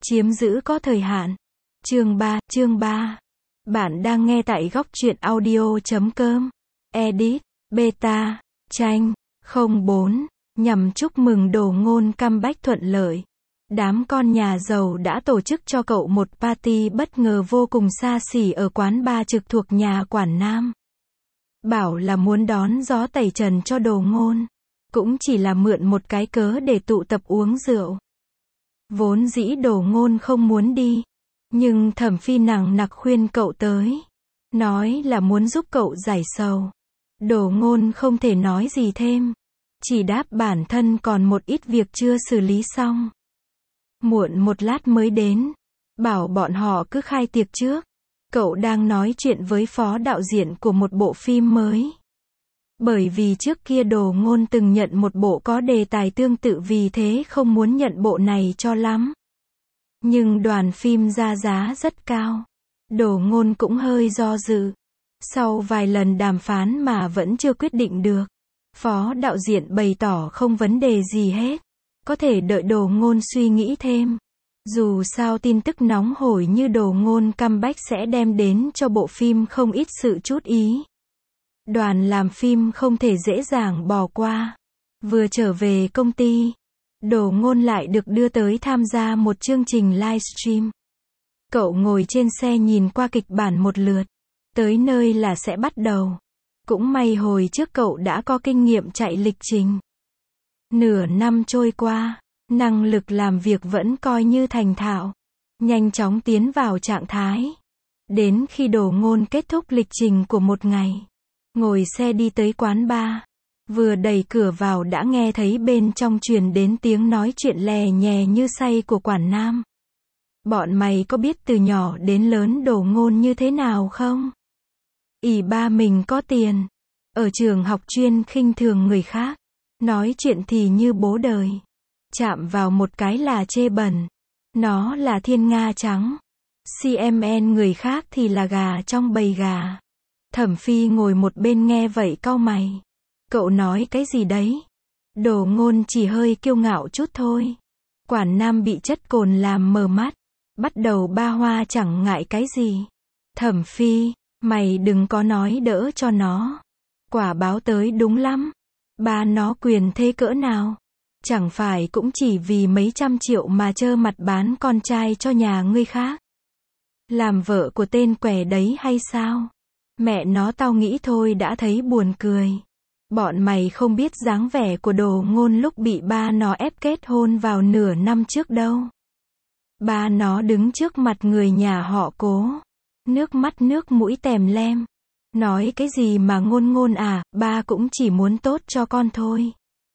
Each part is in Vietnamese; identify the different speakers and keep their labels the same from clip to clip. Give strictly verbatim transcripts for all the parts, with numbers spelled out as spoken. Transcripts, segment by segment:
Speaker 1: Chiếm giữ có thời hạn. Chương ba, chương ba. Bạn đang nghe tại góc truyện audio chấm com. Edit, beta, tranh, không bốn. Nhằm chúc mừng Đồ Ngôn comeback thuận lợi. Đám con nhà giàu đã tổ chức cho cậu một party bất ngờ vô cùng xa xỉ ở quán bar trực thuộc nhà quản Nam. Bảo là muốn đón gió tẩy trần cho Đồ Ngôn. Cũng chỉ là mượn một cái cớ để tụ tập uống rượu. Vốn dĩ Đồ Ngôn không muốn đi. Nhưng Thẩm Phi nằng nặc khuyên cậu tới. Nói là muốn giúp cậu giải sầu. Đồ Ngôn không thể nói gì thêm. Chỉ đáp bản thân còn một ít việc chưa xử lý xong. Muộn một lát mới đến. Bảo bọn họ cứ khai tiệc trước. Cậu đang nói chuyện với phó đạo diễn của một bộ phim mới. Bởi vì trước kia Đồ Ngôn từng nhận một bộ có đề tài tương tự, vì thế không muốn nhận bộ này cho lắm. Nhưng đoàn phim ra giá rất cao. Đồ Ngôn cũng hơi do dự. Sau vài lần đàm phán mà vẫn chưa quyết định được. Phó đạo diễn bày tỏ không vấn đề gì hết. Có thể đợi Đồ Ngôn suy nghĩ thêm. Dù sao tin tức nóng hổi như Đồ Ngôn comeback sẽ đem đến cho bộ phim không ít sự chú ý. Đoàn làm phim không thể dễ dàng bỏ qua. Vừa trở về công ty, Đồ Ngôn lại được đưa tới tham gia một chương trình livestream. Cậu ngồi trên xe nhìn qua kịch bản một lượt. Tới nơi là sẽ bắt đầu. Cũng may hồi trước cậu đã có kinh nghiệm chạy lịch trình. Nửa năm trôi qua, năng lực làm việc vẫn coi như thành thạo. Nhanh chóng tiến vào trạng thái. Đến khi Đồ Ngôn kết thúc lịch trình của một ngày, ngồi xe đi tới quán bar. Vừa đẩy cửa vào đã nghe thấy bên trong truyền đến tiếng nói chuyện lè nhè như say của quản Nam. Bọn mày có biết từ nhỏ đến lớn Đồ Ngôn như thế nào không? Ỷ ba mình có tiền. Ở trường học chuyên khinh thường người khác. Nói chuyện thì như bố đời. Chạm vào một cái là chê bẩn. Nó là thiên nga trắng. xê em en người khác thì là gà trong bầy gà. Thẩm Phi ngồi một bên nghe vậy cau mày. Cậu nói cái gì đấy? Đồ Ngôn chỉ hơi kiêu ngạo chút thôi. Quản Nam bị chất cồn làm mờ mắt. Bắt đầu ba hoa chẳng ngại cái gì. Thẩm Phi, mày đừng có nói đỡ cho nó. Quả báo tới đúng lắm. Ba nó quyền thế cỡ nào? Chẳng phải cũng chỉ vì mấy trăm triệu mà trơ mặt bán con trai cho nhà ngươi khác. Làm vợ của tên què đấy hay sao? Mẹ nó, tao nghĩ thôi đã thấy buồn cười. Bọn mày không biết dáng vẻ của Đồ Ngôn lúc bị ba nó ép kết hôn vào nửa năm trước đâu. Ba nó đứng trước mặt người nhà họ Cố. Nước mắt nước mũi tèm lem. Nói cái gì mà Ngôn Ngôn à, ba cũng chỉ muốn tốt cho con thôi.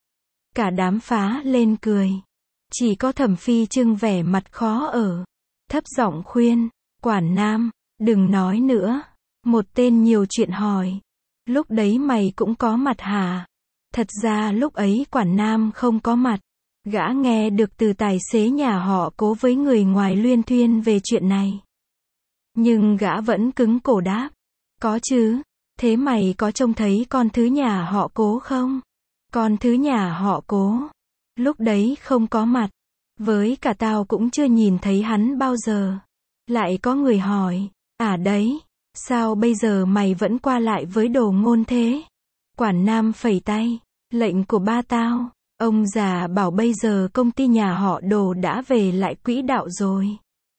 Speaker 1: Cả đám phá lên cười. Chỉ có Thẩm Phi trưng vẻ mặt khó ở. Thấp giọng khuyên, quản Nam, đừng nói nữa. Một tên nhiều chuyện hỏi. Lúc đấy mày cũng có mặt hả? Thật ra lúc ấy quản Nam không có mặt. Gã nghe được từ tài xế nhà họ Cố với người ngoài luyên thuyên về chuyện này. Nhưng gã vẫn cứng cổ đáp. Có chứ. Thế mày có trông thấy con thứ nhà họ Cố không? Con thứ nhà họ Cố. Lúc đấy không có mặt. Với cả tao cũng chưa nhìn thấy hắn bao giờ. Lại có người hỏi. À đấy. Sao bây giờ mày vẫn qua lại với Đồ Ngôn thế? Quản Nam phẩy tay. Lệnh của ba tao. Ông già bảo bây giờ công ty nhà họ Đồ đã về lại quỹ đạo rồi.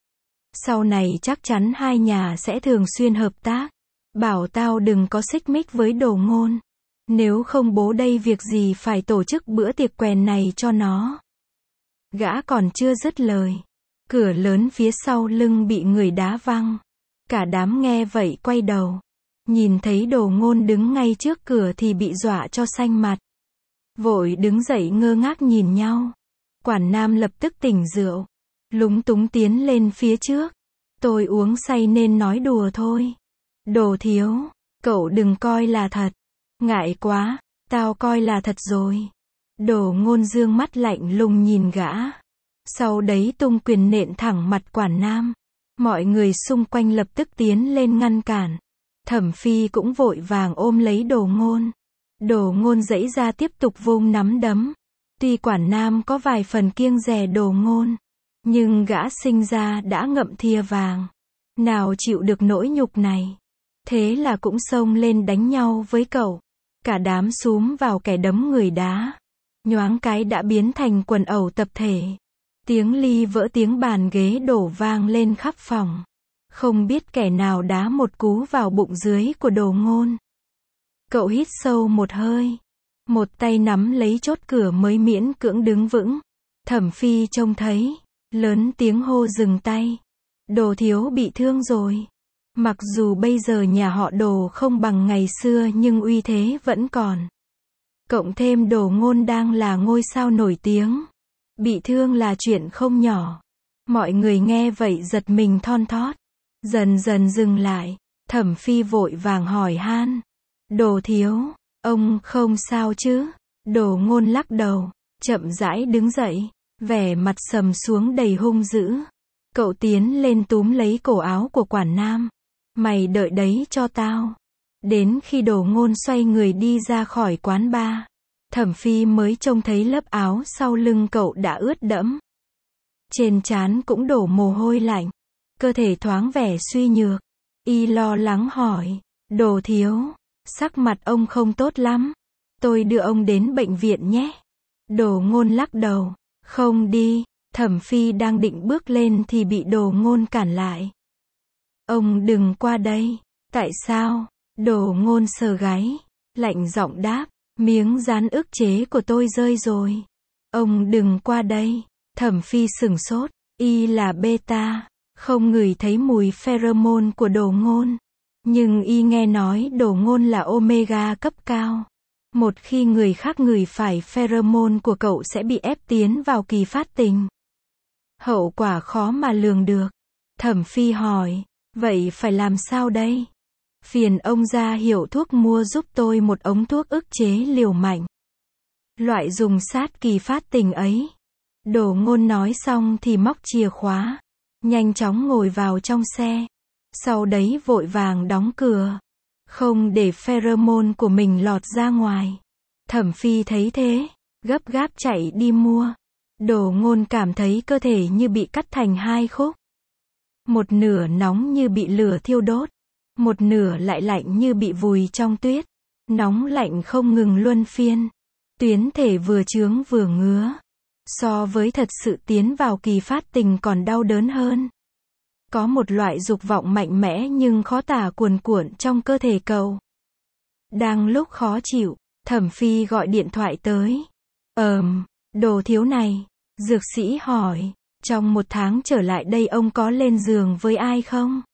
Speaker 1: Sau này chắc chắn hai nhà sẽ thường xuyên hợp tác. Bảo tao đừng có xích mích với Đồ Ngôn. Nếu không bố đây việc gì phải tổ chức bữa tiệc quèn này cho nó. Gã còn chưa dứt lời. Cửa lớn phía sau lưng bị người đá văng. Cả đám nghe vậy quay đầu. Nhìn thấy Đồ Ngôn đứng ngay trước cửa thì bị dọa cho xanh mặt. Vội đứng dậy ngơ ngác nhìn nhau. Quản Nam lập tức tỉnh rượu. Lúng túng tiến lên phía trước. Tôi uống say nên nói đùa thôi. Đồ thiếu, cậu đừng coi là thật. Ngại quá, tao coi là thật rồi. Đồ Ngôn dương mắt lạnh lùng nhìn gã. Sau đấy tung quyền nện thẳng mặt quản Nam. Mọi người xung quanh lập tức tiến lên ngăn cản. Thẩm Phi cũng vội vàng ôm lấy Đồ Ngôn. Đồ Ngôn giãy ra tiếp tục vung nắm đấm. Tuy quản Nam có vài phần kiêng dè Đồ Ngôn, Nhưng gã sinh ra đã ngậm thìa vàng. Nào chịu được nỗi nhục này. Thế là cũng xông lên đánh nhau với cậu. Cả đám xúm vào kẻ đấm người đá. Nhoáng cái đã biến thành quần ẩu tập thể. Tiếng ly vỡ, tiếng bàn ghế đổ vang lên khắp phòng. Không biết kẻ nào đá một cú vào bụng dưới của Đồ Ngôn. Cậu hít sâu một hơi. Một tay nắm lấy chốt cửa mới miễn cưỡng đứng vững. Thẩm Phi trông thấy. Lớn tiếng hô dừng tay. Đồ thiếu bị thương rồi. Mặc dù bây giờ nhà họ Đồ không bằng ngày xưa nhưng uy thế vẫn còn. Cộng thêm Đồ Ngôn đang là ngôi sao nổi tiếng. Bị thương là chuyện không nhỏ. Mọi người nghe vậy giật mình thon thót. Dần dần dừng lại. Thẩm Phi vội vàng hỏi han. Đồ thiếu, ông không sao chứ? Đồ Ngôn lắc đầu, chậm rãi đứng dậy, vẻ mặt sầm xuống đầy hung dữ. Cậu tiến lên túm lấy cổ áo của quản nam. Mày đợi đấy cho tao. Đến khi Đồ Ngôn xoay người đi ra khỏi quán bar, Thẩm Phi mới trông thấy lớp áo sau lưng cậu đã ướt đẫm. Trên trán cũng đổ mồ hôi lạnh. Cơ thể thoáng vẻ suy nhược. Y lo lắng hỏi. Đồ thiếu, sắc mặt ông không tốt lắm. Tôi đưa ông đến bệnh viện nhé. Đồ Ngôn lắc đầu. Không đi. Thẩm Phi đang định bước lên thì bị Đồ Ngôn cản lại. Ông đừng qua đây. Tại sao? Đồ Ngôn sờ gáy. Lạnh giọng đáp. Miếng dán ức chế của tôi rơi rồi. Ông đừng qua đây. Thẩm Phi sửng sốt. Y là beta. Không ngửi thấy mùi pheromone của Đồ Ngôn. Nhưng y nghe nói Đồ Ngôn là omega cấp cao. Một khi người khác ngửi phải pheromone của cậu sẽ bị ép tiến vào kỳ phát tình. Hậu quả khó mà lường được. Thẩm Phi hỏi. Vậy phải làm sao đây? Phiền ông ra hiệu thuốc mua giúp tôi một ống thuốc ức chế liều mạnh. Loại dùng sát kỳ phát tình ấy. Đồ Ngôn nói xong thì móc chìa khóa. Nhanh chóng ngồi vào trong xe. Sau đấy vội vàng đóng cửa. Không để pheromone của mình lọt ra ngoài. Thẩm Phi thấy thế. Gấp gáp chạy đi mua. Đồ Ngôn cảm thấy cơ thể như bị cắt thành hai khúc. Một nửa nóng như bị lửa thiêu đốt. Một nửa lại lạnh như bị vùi trong tuyết. Nóng lạnh không ngừng luân phiên. Tuyến thể vừa chướng vừa ngứa. So với thật sự tiến vào kỳ phát tình còn đau đớn hơn. Có một loại dục vọng mạnh mẽ nhưng khó tả cuồn cuộn trong cơ thể cậu. Đang lúc khó chịu, Thẩm Phi gọi điện thoại tới. Ờm, Đồ thiếu này. Dược sĩ hỏi. Trong một tháng trở lại đây ông có lên giường với ai không?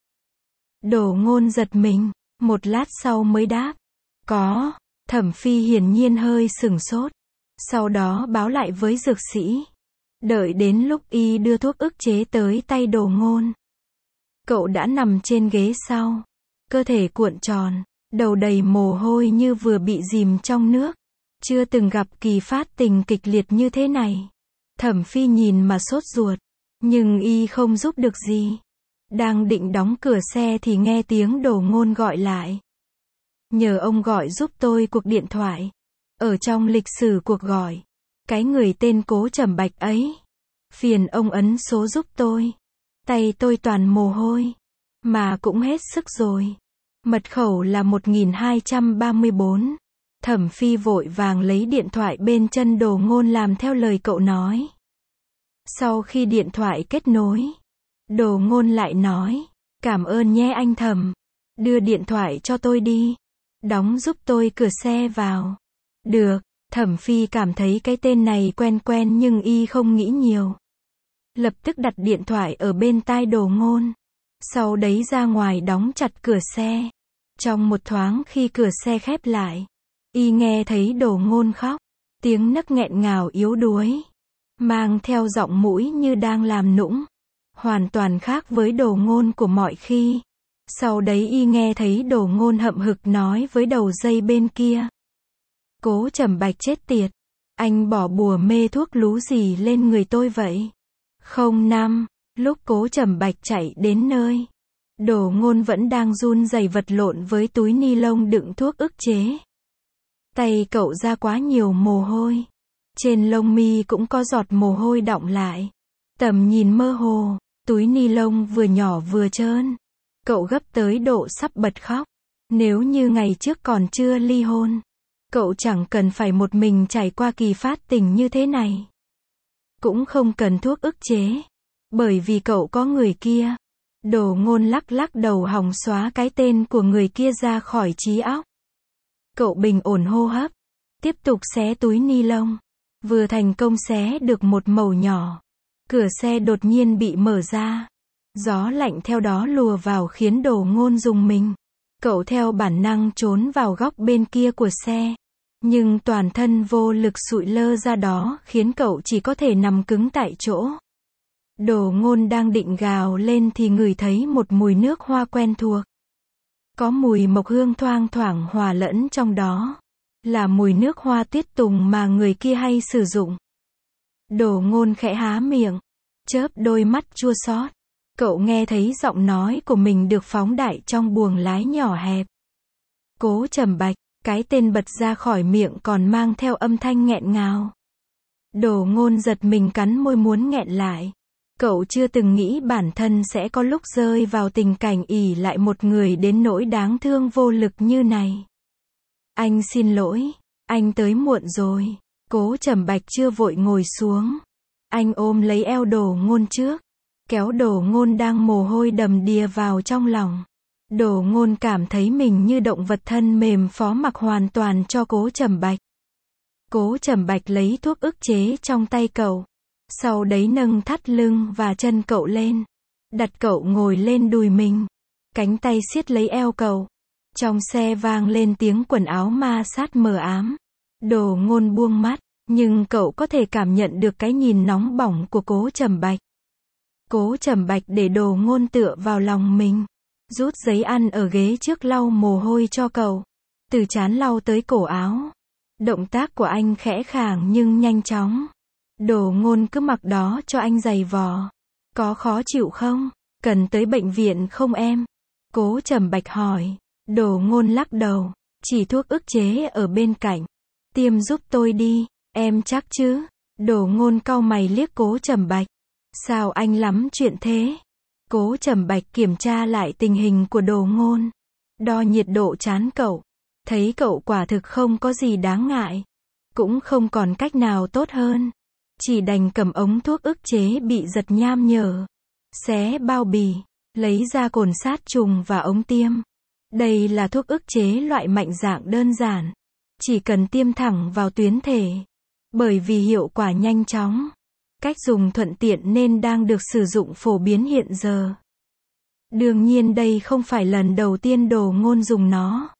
Speaker 1: Đồ Ngôn giật mình. Một lát sau mới đáp. Có. Thẩm Phi hiển nhiên hơi sửng sốt. Sau đó báo lại với dược sĩ. Đợi đến lúc y đưa thuốc ức chế tới tay Đồ Ngôn. Cậu đã nằm trên ghế sau. Cơ thể cuộn tròn. Đầu đầy mồ hôi như vừa bị dìm trong nước. Chưa từng gặp kỳ phát tình kịch liệt như thế này. Thẩm Phi nhìn mà sốt ruột. Nhưng y không giúp được gì. Đang định đóng cửa xe thì nghe tiếng Đồ Ngôn gọi lại. Nhờ ông gọi giúp tôi cuộc điện thoại. Ở trong lịch sử cuộc gọi. Cái người tên Cố Trầm Bạch ấy. Phiền ông ấn số giúp tôi. Tay tôi toàn mồ hôi. Mà cũng hết sức rồi. Mật khẩu là một nghìn hai trăm ba mươi bốn. Thẩm Phi vội vàng lấy điện thoại bên chân Đồ Ngôn làm theo lời cậu nói. Sau khi điện thoại kết nối, Đồ Ngôn lại nói. Cảm ơn nhé anh Thẩm. Đưa điện thoại cho tôi đi. Đóng giúp tôi cửa xe vào. Được. Thẩm Phi cảm thấy cái tên này quen quen nhưng y không nghĩ nhiều. Lập tức đặt điện thoại ở bên tai Đồ Ngôn. Sau đấy ra ngoài đóng chặt cửa xe. Trong một thoáng khi cửa xe khép lại, y nghe thấy Đồ Ngôn khóc. Tiếng nấc nghẹn ngào yếu đuối. Mang theo giọng mũi như đang làm nũng. Hoàn toàn khác với Đồ Ngôn của mọi khi. Sau đấy y nghe thấy Đồ Ngôn hậm hực nói với đầu dây bên kia. Cố Trầm Bạch chết tiệt. Anh bỏ bùa mê thuốc lú gì lên người tôi vậy? Không năm. Lúc Cố Trầm Bạch chạy đến nơi, Đồ Ngôn vẫn đang run rẩy vật lộn với túi ni lông đựng thuốc ức chế. Tay cậu ra quá nhiều mồ hôi. Trên lông mi cũng có giọt mồ hôi đọng lại. Tầm nhìn mơ hồ, túi ni lông vừa nhỏ vừa trơn. Cậu gấp tới độ sắp bật khóc. Nếu như ngày trước còn chưa ly hôn, cậu chẳng cần phải một mình trải qua kỳ phát tình như thế này. Cũng không cần thuốc ức chế. Bởi vì cậu có người kia. Đồ Ngôn lắc lắc đầu hòng xóa cái tên của người kia ra khỏi trí óc. Cậu bình ổn hô hấp. Tiếp tục xé túi ni lông. Vừa thành công xé được một mẩu nhỏ. Cửa xe đột nhiên bị mở ra. Gió lạnh theo đó lùa vào khiến Đồ Ngôn rùng mình. Cậu theo bản năng trốn vào góc bên kia của xe. Nhưng toàn thân vô lực sụi lơ ra đó khiến cậu chỉ có thể nằm cứng tại chỗ. Đồ Ngôn đang định gào lên thì ngửi thấy một mùi nước hoa quen thuộc. Có mùi mộc hương thoang thoảng hòa lẫn trong đó. Là mùi nước hoa tuyết tùng mà người kia hay sử dụng. Đồ Ngôn khẽ há miệng. Chớp đôi mắt chua xót. Cậu nghe thấy giọng nói của mình được phóng đại trong buồng lái nhỏ hẹp. Cố Trầm Bạch, cái tên bật ra khỏi miệng còn mang theo âm thanh nghẹn ngào. Đồ Ngôn giật mình cắn môi muốn nghẹn lại. Cậu chưa từng nghĩ bản thân sẽ có lúc rơi vào tình cảnh ỷ lại một người đến nỗi đáng thương vô lực như này. Anh xin lỗi, anh tới muộn rồi. Cố Trầm Bạch chưa vội ngồi xuống. Anh ôm lấy eo Đồ Ngôn trước. Kéo Đồ Ngôn đang mồ hôi đầm đìa vào trong lòng. Đồ Ngôn cảm thấy mình như động vật thân mềm phó mặc hoàn toàn cho Cố Trầm Bạch. Cố Trầm Bạch lấy thuốc ức chế trong tay cậu. Sau đấy nâng thắt lưng và chân cậu lên. Đặt cậu ngồi lên đùi mình. Cánh tay siết lấy eo cậu. Trong xe vang lên tiếng quần áo ma sát mờ ám. Đồ Ngôn buông mắt. Nhưng cậu có thể cảm nhận được cái nhìn nóng bỏng của Cố Trầm Bạch. Cố Trầm Bạch để Đồ Ngôn tựa vào lòng mình. Rút giấy ăn ở ghế trước lau mồ hôi cho cậu. Từ trán lau tới cổ áo. Động tác của anh khẽ khàng nhưng nhanh chóng. Đồ Ngôn cứ mặc đó cho anh giày vò. Có khó chịu không? Cần tới bệnh viện không em? Cố Trầm Bạch hỏi. Đồ Ngôn lắc đầu. Chỉ thuốc ức chế ở bên cạnh. Tiêm giúp tôi đi. Em chắc chứ? Đồ Ngôn cau mày liếc Cố Trầm Bạch. Sao anh lắm chuyện thế? Cố Trầm Bạch kiểm tra lại tình hình của Đồ Ngôn. Đo nhiệt độ trán cậu. Thấy cậu quả thực không có gì đáng ngại. Cũng không còn cách nào tốt hơn. Chỉ đành cầm ống thuốc ức chế bị giật nham nhở. Xé bao bì. Lấy ra cồn sát trùng và ống tiêm. Đây là thuốc ức chế loại mạnh dạng đơn giản. Chỉ cần tiêm thẳng vào tuyến thể. Bởi vì hiệu quả nhanh chóng. Cách dùng thuận tiện nên đang được sử dụng phổ biến hiện giờ. Đương nhiên đây không phải lần đầu tiên Đồ Ngôn dùng nó.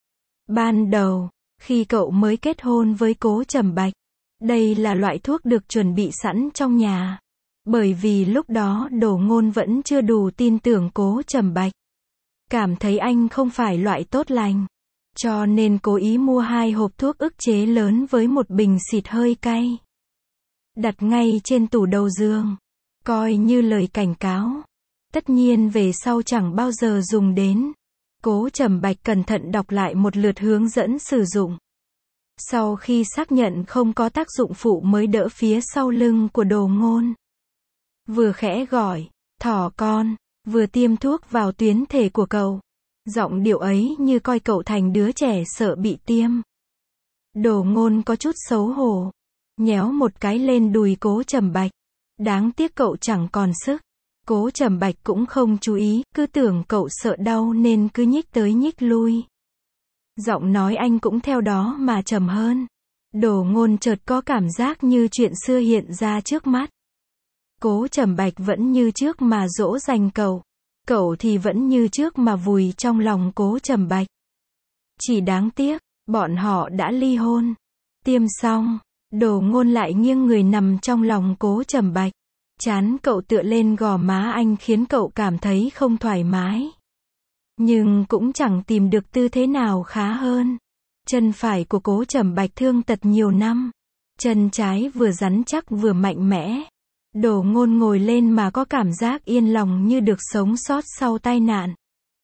Speaker 1: Ban đầu, khi cậu mới kết hôn với Cố Trầm Bạch, đây là loại thuốc được chuẩn bị sẵn trong nhà. Bởi vì lúc đó Đồ Ngôn vẫn chưa đủ tin tưởng Cố Trầm Bạch. Cảm thấy anh không phải loại tốt lành. Cho nên cố ý mua hai hộp thuốc ức chế lớn với một bình xịt hơi cay. Đặt ngay trên tủ đầu giường. Coi như lời cảnh cáo. Tất nhiên về sau chẳng bao giờ dùng đến. Cố Trầm Bạch cẩn thận đọc lại một lượt hướng dẫn sử dụng. Sau khi xác nhận không có tác dụng phụ mới đỡ phía sau lưng của Đồ Ngôn. Vừa khẽ gọi, thỏ con, vừa tiêm thuốc vào tuyến thể của cậu. Giọng điệu ấy như coi cậu thành đứa trẻ sợ bị tiêm. Đồ Ngôn có chút xấu hổ. Nhéo một cái lên đùi Cố Trầm Bạch. Đáng tiếc cậu chẳng còn sức. Cố Trầm Bạch cũng không chú ý, cứ tưởng cậu sợ đau nên cứ nhích tới nhích lui. Giọng nói anh cũng theo đó mà trầm hơn. Đồ Ngôn chợt có cảm giác như chuyện xưa hiện ra trước mắt. Cố Trầm Bạch vẫn như trước mà dỗ dành cậu. Cậu thì vẫn như trước mà vùi trong lòng Cố Trầm Bạch. Chỉ đáng tiếc, bọn họ đã ly hôn. Tiêm xong, Đồ Ngôn lại nghiêng người nằm trong lòng Cố Trầm Bạch. Trán cậu tựa lên gò má anh khiến cậu cảm thấy không thoải mái. Nhưng cũng chẳng tìm được tư thế nào khá hơn. Chân phải của Cố Trầm Bạch thương tật nhiều năm. Chân trái vừa rắn chắc vừa mạnh mẽ. Đồ Ngôn ngồi lên mà có cảm giác yên lòng như được sống sót sau tai nạn.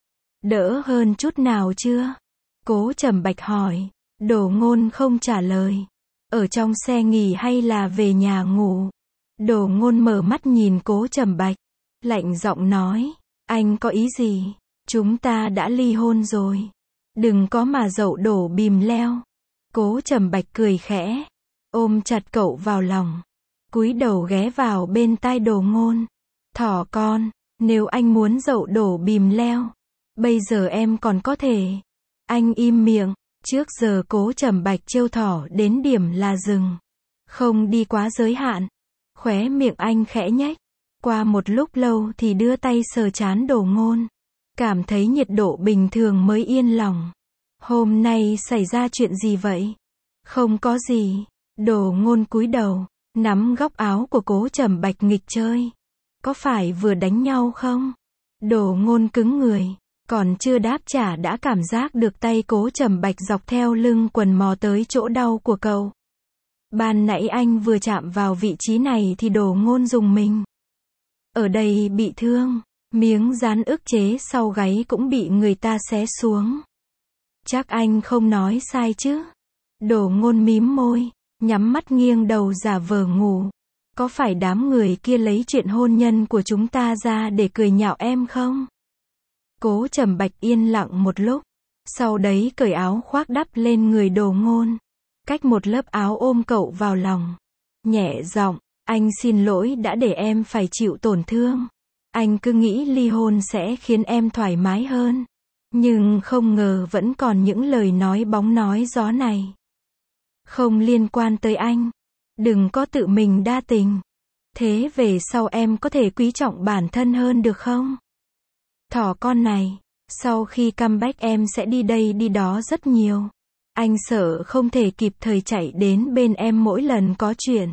Speaker 1: Đỡ hơn chút nào chưa? Cố Trầm Bạch hỏi. Đồ Ngôn không trả lời. Ở trong xe nghỉ hay là về nhà ngủ? Đồ Ngôn mở mắt nhìn Cố Trầm Bạch, lạnh giọng nói, anh có ý gì? Chúng ta đã ly hôn rồi. Đừng có mà dậu đổ bìm leo. Cố Trầm Bạch cười khẽ, ôm chặt cậu vào lòng, cúi đầu ghé vào bên tai Đồ Ngôn. Thỏ con, nếu anh muốn dậu đổ bìm leo, bây giờ em còn có thể. Anh im miệng, trước giờ Cố Trầm Bạch trêu thỏ đến điểm là dừng, không đi quá giới hạn. Khóe miệng anh khẽ nhếch, qua một lúc lâu thì đưa tay sờ trán Đồ Ngôn, cảm thấy nhiệt độ bình thường mới yên lòng. Hôm nay xảy ra chuyện gì vậy? Không có gì. Đồ Ngôn cúi đầu, nắm góc áo của Cố Trầm Bạch nghịch chơi. Có phải vừa đánh nhau không? Đồ Ngôn cứng người, còn chưa đáp trả đã cảm giác được tay Cố Trầm Bạch dọc theo lưng quần mò tới chỗ đau của cậu. Ban nãy anh vừa chạm vào vị trí này thì Đồ Ngôn rùng mình. Ở đây bị thương, miếng dán ức chế sau gáy cũng bị người ta xé xuống. Chắc anh không nói sai chứ? Đồ Ngôn mím môi, nhắm mắt nghiêng đầu giả vờ ngủ. Có phải đám người kia lấy chuyện hôn nhân của chúng ta ra để cười nhạo em không? Cố Trầm Bạch yên lặng một lúc, sau đấy cởi áo khoác đắp lên người Đồ Ngôn, cách một lớp áo ôm cậu vào lòng, nhẹ giọng, anh xin lỗi đã để em phải chịu tổn thương. Anh cứ nghĩ ly hôn sẽ khiến em thoải mái hơn, nhưng không ngờ vẫn còn những lời nói bóng nói gió này. Không liên quan tới anh, đừng có tự mình đa tình. Thế về sau em có thể quý trọng bản thân hơn được không? Thỏ con này, sau khi comeback em sẽ đi đây đi đó rất nhiều. Anh sợ không thể kịp thời chạy đến bên em mỗi lần có chuyện.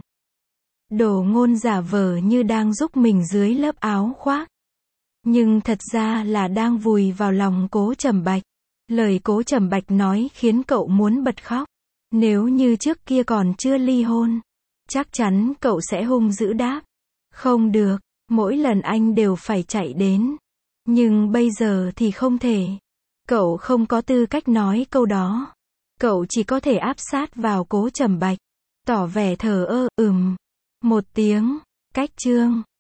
Speaker 1: Đồ Ngôn giả vờ như đang giúp mình dưới lớp áo khoác, nhưng thật ra là đang vùi vào lòng Cố Trầm Bạch. Lời Cố Trầm Bạch nói khiến cậu muốn bật khóc. Nếu như trước kia còn chưa ly hôn, chắc chắn cậu sẽ hung dữ đáp, không được, mỗi lần anh đều phải chạy đến. Nhưng bây giờ thì không thể. Cậu không có tư cách nói câu đó. Cậu chỉ có thể áp sát vào Cố Trầm Bạch, tỏ vẻ thờ ơ, ừm, một tiếng, cách chương.